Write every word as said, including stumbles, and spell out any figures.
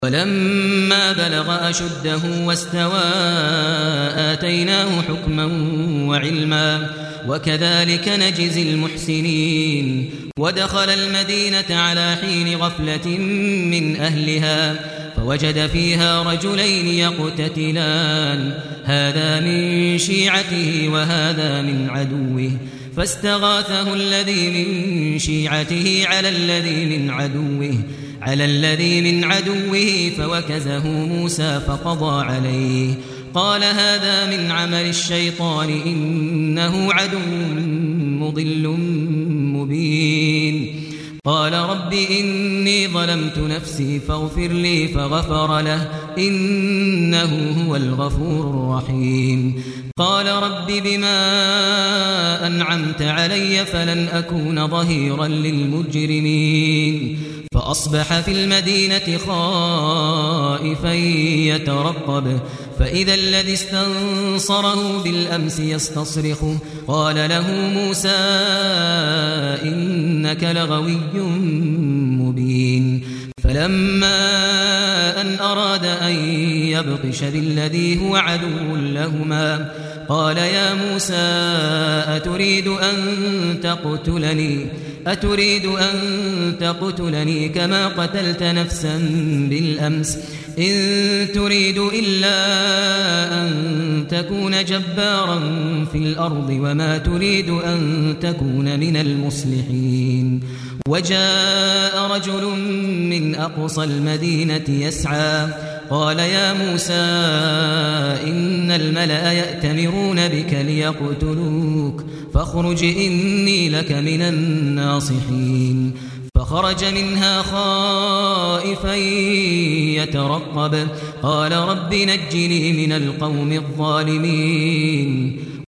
ولما بلغ أشده واستوى آتيناه حكما وعلما وكذلك نجزي المحسنين. ودخل المدينة على حين غفلة من أهلها فوجد فيها رجلين يقتتلان هذا من شيعته وهذا من عدوه فاستغاثه الذي من شيعته على الذي من عدوه على الذي من عدوه فوكزه موسى فقضى عليه قال هذا من عمل الشيطان إنه عدو مضل مبين. قال رب إني ظلمت نفسي فاغفر لي فغفر له إنه هو الغفور الرحيم. قال رب بما أنعمت علي فلن أكون ظهيرا للمجرمين. فأصبح في المدينة خائفا يترقب فإذا الذي استنصره بالأمس يستصرخه قال له موسى إنك لغوي مبين. فلما أن أراد أن يبطش بالذي هو عدو لهما قال يا موسى أتريد أن تقتلني أتريد أن تقتلني كما قتلت نفسا بالأمس إن تريد إلا أن تكون جبارا في الأرض وما تريد أن تكون من المصلحين. وجاء رجل من أقصى المدينة يسعى قال يا موسى إن الملأ يأتمرون بك ليقتلوك فاخرج إني لك من الناصحين. فخرج منها خائفا يترقب قال رب نجني من القوم الظالمين.